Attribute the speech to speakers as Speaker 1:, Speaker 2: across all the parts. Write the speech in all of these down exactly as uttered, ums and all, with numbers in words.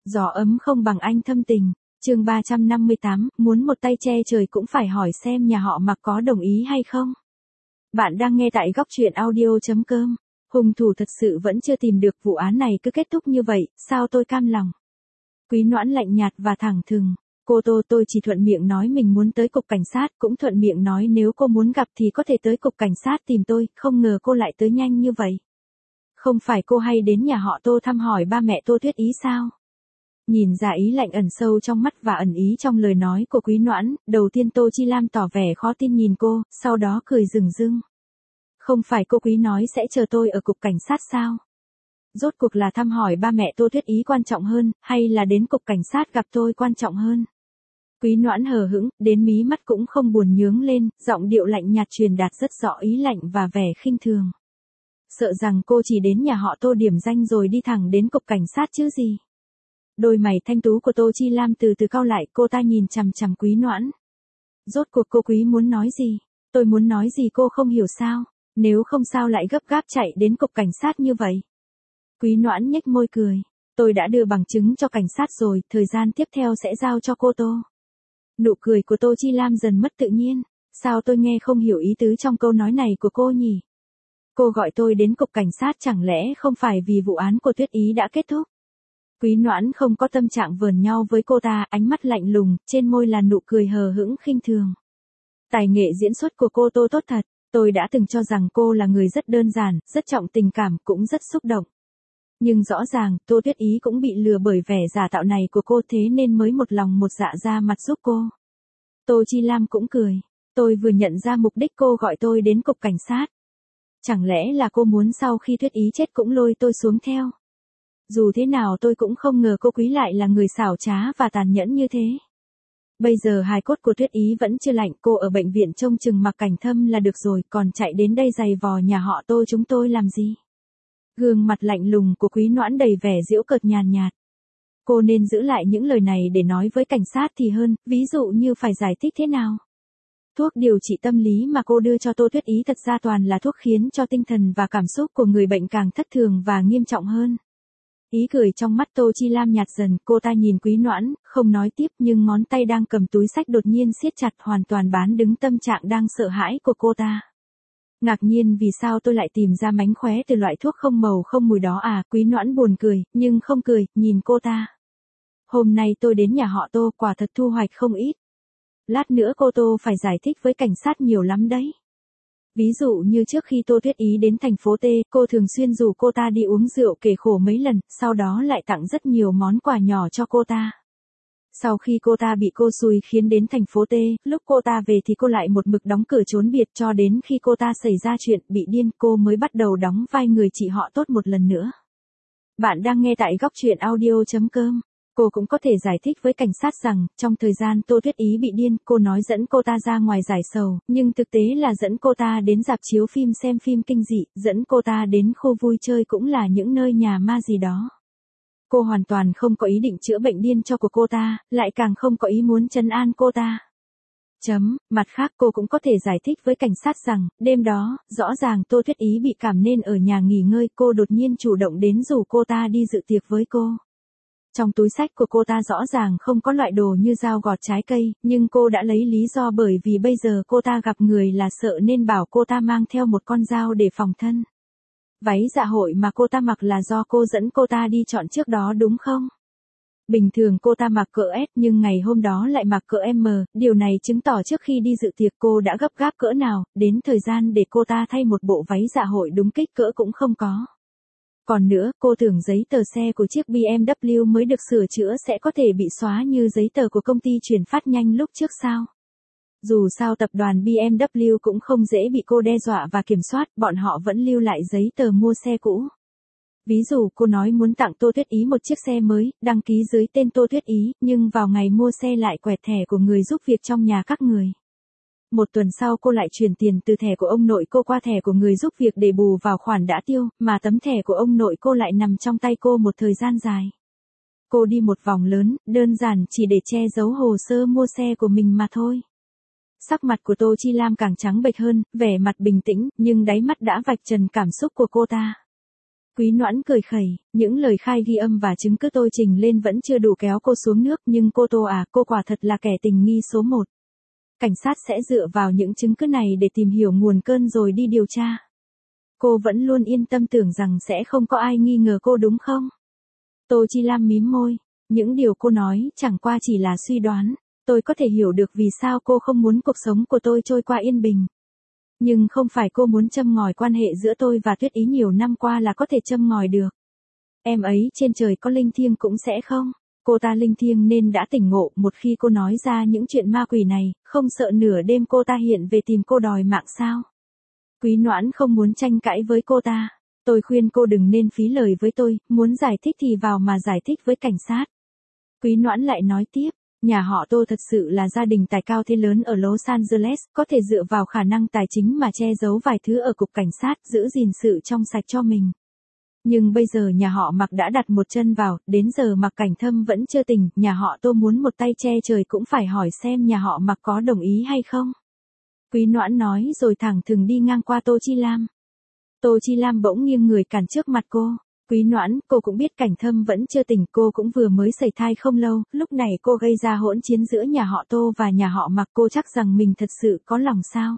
Speaker 1: Gió ấm không bằng anh thâm tình. Chương ba trăm năm mươi tám, muốn một tay che trời cũng phải hỏi xem nhà họ Mạc có đồng ý hay không. Bạn đang nghe tại góc truyện audio chấm com. Hung thủ thật sự vẫn chưa tìm được, vụ án này cứ kết thúc như vậy, sao tôi cam lòng. Quý Noãn lạnh nhạt và thẳng thừng. Cô Tô, tôi chỉ thuận miệng nói mình muốn tới cục cảnh sát, cũng thuận miệng nói nếu cô muốn gặp thì có thể tới cục cảnh sát tìm tôi, không ngờ cô lại tới nhanh như vậy. Không phải cô hay đến nhà họ Tô thăm hỏi ba mẹ Tô Tuyết Ý sao? Nhìn ra ý lạnh ẩn sâu trong mắt và ẩn ý trong lời nói của Quý Noãn, đầu tiên Tô Chi Lam tỏ vẻ khó tin nhìn cô, sau đó cười rừng rưng. Không phải cô Quý nói sẽ chờ tôi ở cục cảnh sát sao? Rốt cuộc là thăm hỏi ba mẹ Tô Tuyết Ý quan trọng hơn, hay là đến cục cảnh sát gặp tôi quan trọng hơn? Quý Noãn hờ hững, đến mí mắt cũng không buồn nhướng lên, giọng điệu lạnh nhạt truyền đạt rất rõ ý lạnh và vẻ khinh thường. Sợ rằng cô chỉ đến nhà họ Tô điểm danh rồi đi thẳng đến cục cảnh sát chứ gì. Đôi mày thanh tú của Tô Chi Lam từ từ cau lại, cô ta nhìn chằm chằm Quý Noãn. Rốt cuộc cô Quý muốn nói gì? Tôi muốn nói gì cô không hiểu sao? Nếu không sao lại gấp gáp chạy đến cục cảnh sát như vậy? Quý Noãn nhếch môi cười. Tôi đã đưa bằng chứng cho cảnh sát rồi, thời gian tiếp theo sẽ giao cho cô Tô. Nụ cười của Tô Chi Lam dần mất tự nhiên. Sao tôi nghe không hiểu ý tứ trong câu nói này của cô nhỉ? Cô gọi tôi đến cục cảnh sát chẳng lẽ không phải vì vụ án của Tuyết Ý đã kết thúc? Quý Noãn không có tâm trạng vờn nhau với cô ta, ánh mắt lạnh lùng, trên môi là nụ cười hờ hững khinh thường. Tài nghệ diễn xuất của cô Tô tốt thật, tôi đã từng cho rằng cô là người rất đơn giản, rất trọng tình cảm, cũng rất xúc động. Nhưng rõ ràng, Tô Tuyết Ý cũng bị lừa bởi vẻ giả tạo này của cô, thế nên mới một lòng một dạ ra mặt giúp cô. Tô Chi Lam cũng cười. Tôi vừa nhận ra mục đích cô gọi tôi đến cục cảnh sát. Chẳng lẽ là cô muốn sau khi Tuyết Ý chết cũng lôi tôi xuống theo? Dù thế nào tôi cũng không ngờ cô Quý lại là người xảo trá và tàn nhẫn như thế. Bây giờ hài cốt của Tuyết Ý vẫn chưa lạnh, cô ở bệnh viện trông chừng Mạc Cảnh Thâm là được rồi, còn chạy đến đây giày vò nhà họ Tô chúng tôi làm gì? Gương mặt lạnh lùng của Quý Noãn đầy vẻ giễu cợt nhàn nhạt. Cô nên giữ lại những lời này để nói với cảnh sát thì hơn, ví dụ như phải giải thích thế nào. Thuốc điều trị tâm lý mà cô đưa cho Tô Tuyết Ý thật ra toàn là thuốc khiến cho tinh thần và cảm xúc của người bệnh càng thất thường và nghiêm trọng hơn. Ý cười trong mắt Tô Chi Lam nhạt dần, cô ta nhìn Quý Noãn, không nói tiếp nhưng ngón tay đang cầm túi xách đột nhiên siết chặt, hoàn toàn bán đứng tâm trạng đang sợ hãi của cô ta. Ngạc nhiên vì sao tôi lại tìm ra mánh khóe từ loại thuốc không màu không mùi đó à? Quý Noãn buồn cười, nhưng không cười, nhìn cô ta. Hôm nay tôi đến nhà họ Tô quả thật thu hoạch không ít. Lát nữa cô Tô phải giải thích với cảnh sát nhiều lắm đấy. Ví dụ như trước khi Tô Tuyết Ý đến thành phố T, cô thường xuyên rủ cô ta đi uống rượu kể khổ mấy lần, sau đó lại tặng rất nhiều món quà nhỏ cho cô ta. Sau khi cô ta bị cô xui khiến đến thành phố T, lúc cô ta về thì cô lại một mực đóng cửa trốn biệt cho đến khi cô ta xảy ra chuyện bị điên cô mới bắt đầu đóng vai người chị họ tốt một lần nữa. Bạn đang nghe tại góc truyện audio chấm com. Cô cũng có thể giải thích với cảnh sát rằng, trong thời gian Tô Tuyết Ý bị điên, cô nói dẫn cô ta ra ngoài giải sầu, nhưng thực tế là dẫn cô ta đến rạp chiếu phim xem phim kinh dị, dẫn cô ta đến khu vui chơi cũng là những nơi nhà ma gì đó. Cô hoàn toàn không có ý định chữa bệnh điên cho của cô ta, lại càng không có ý muốn trấn an cô ta. Chấm, mặt khác cô cũng có thể giải thích với cảnh sát rằng, đêm đó, rõ ràng Tô Tuyết Ý bị cảm nên ở nhà nghỉ ngơi, cô đột nhiên chủ động đến rủ cô ta đi dự tiệc với cô. Trong túi xách của cô ta rõ ràng không có loại đồ như dao gọt trái cây, nhưng cô đã lấy lý do bởi vì bây giờ cô ta gặp người là sợ nên bảo cô ta mang theo một con dao để phòng thân. Váy dạ hội mà cô ta mặc là do cô dẫn cô ta đi chọn trước đó đúng không? Bình thường cô ta mặc cỡ S nhưng ngày hôm đó lại mặc cỡ M, điều này chứng tỏ trước khi đi dự tiệc cô đã gấp gáp cỡ nào, đến thời gian để cô ta thay một bộ váy dạ hội đúng kích cỡ cũng không có. Còn nữa, cô tưởng giấy tờ xe của chiếc bê em vê mới được sửa chữa sẽ có thể bị xóa như giấy tờ của công ty chuyển phát nhanh lúc trước sao? Dù sao tập đoàn bê em vê cũng không dễ bị cô đe dọa và kiểm soát, bọn họ vẫn lưu lại giấy tờ mua xe cũ. Ví dụ cô nói muốn tặng Tô Tuyết Ý một chiếc xe mới, đăng ký dưới tên Tô Tuyết Ý, nhưng vào ngày mua xe lại quẹt thẻ của người giúp việc trong nhà các người. Một tuần sau cô lại chuyển tiền từ thẻ của ông nội cô qua thẻ của người giúp việc để bù vào khoản đã tiêu, mà tấm thẻ của ông nội cô lại nằm trong tay cô một thời gian dài. Cô đi một vòng lớn, đơn giản chỉ để che giấu hồ sơ mua xe của mình mà thôi. Sắc mặt của Tô Chi Lam càng trắng bệch hơn, vẻ mặt bình tĩnh, nhưng đáy mắt đã vạch trần cảm xúc của cô ta. Quý Noãn cười khẩy, những lời khai ghi âm và chứng cứ tôi trình lên vẫn chưa đủ kéo cô xuống nước, nhưng cô Tô à, cô quả thật là kẻ tình nghi số một. Cảnh sát sẽ dựa vào những chứng cứ này để tìm hiểu nguồn cơn rồi đi điều tra. Cô vẫn luôn yên tâm tưởng rằng sẽ không có ai nghi ngờ cô đúng không? Tô Chi Lam mím môi, những điều cô nói chẳng qua chỉ là suy đoán, tôi có thể hiểu được vì sao cô không muốn cuộc sống của tôi trôi qua yên bình. Nhưng không phải cô muốn châm ngòi quan hệ giữa tôi và Tuyết Ý nhiều năm qua là có thể châm ngòi được. Em ấy trên trời có linh thiêng cũng sẽ không. Cô ta linh thiêng nên đã tỉnh ngộ, một khi cô nói ra những chuyện ma quỷ này, không sợ nửa đêm cô ta hiện về tìm cô đòi mạng sao? Quý Noãn không muốn tranh cãi với cô ta. Tôi khuyên cô đừng nên phí lời với tôi, muốn giải thích thì vào mà giải thích với cảnh sát. Quý Noãn lại nói tiếp, nhà họ Tô thật sự là gia đình tài cao thế lớn ở Los Angeles, có thể dựa vào khả năng tài chính mà che giấu vài thứ ở cục cảnh sát, giữ gìn sự trong sạch cho mình. Nhưng bây giờ nhà họ Mạc đã đặt một chân vào, đến giờ Mạc Cảnh Thâm vẫn chưa tỉnh, nhà họ Tô muốn một tay che trời cũng phải hỏi xem nhà họ Mạc có đồng ý hay không. Quý Noãn nói rồi thẳng thừng đi ngang qua Tô Chi Lam. Tô Chi Lam bỗng nghiêng người cản trước mặt cô. Quý Noãn, cô cũng biết Cảnh Thâm vẫn chưa tỉnh, cô cũng vừa mới sẩy thai không lâu, lúc này cô gây ra hỗn chiến giữa nhà họ Tô và nhà họ Mạc, cô chắc rằng mình thật sự có lòng sao?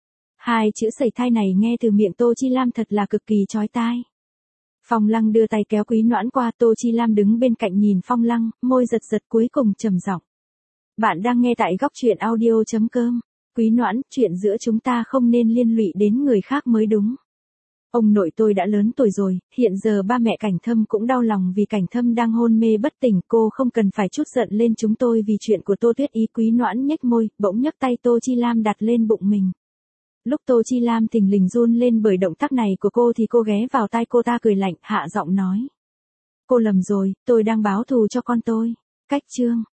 Speaker 1: Hai chữ sẩy thai này nghe từ miệng Tô Chi Lam thật là cực kỳ chói tai. Phong Lăng đưa tay kéo Quý Noãn qua, Tô Chi Lam đứng bên cạnh nhìn Phong Lăng, môi giật giật cuối cùng trầm giọng. Bạn đang nghe tại góc truyện audio.com. Quý Noãn, chuyện giữa chúng ta không nên liên lụy đến người khác mới đúng. Ông nội tôi đã lớn tuổi rồi, hiện giờ ba mẹ Cảnh Thâm cũng đau lòng vì Cảnh Thâm đang hôn mê bất tỉnh, cô không cần phải trút giận lên chúng tôi vì chuyện của Tô Tuyết Ý. Quý Noãn nhếch môi, bỗng nhấc tay Tô Chi Lam đặt lên bụng mình. Lúc Tô Chi Lam thình lình run lên bởi động tác này của cô thì cô ghé vào tai cô ta cười lạnh, hạ giọng nói. Cô lầm rồi, tôi đang báo thù cho con tôi. Cách chương.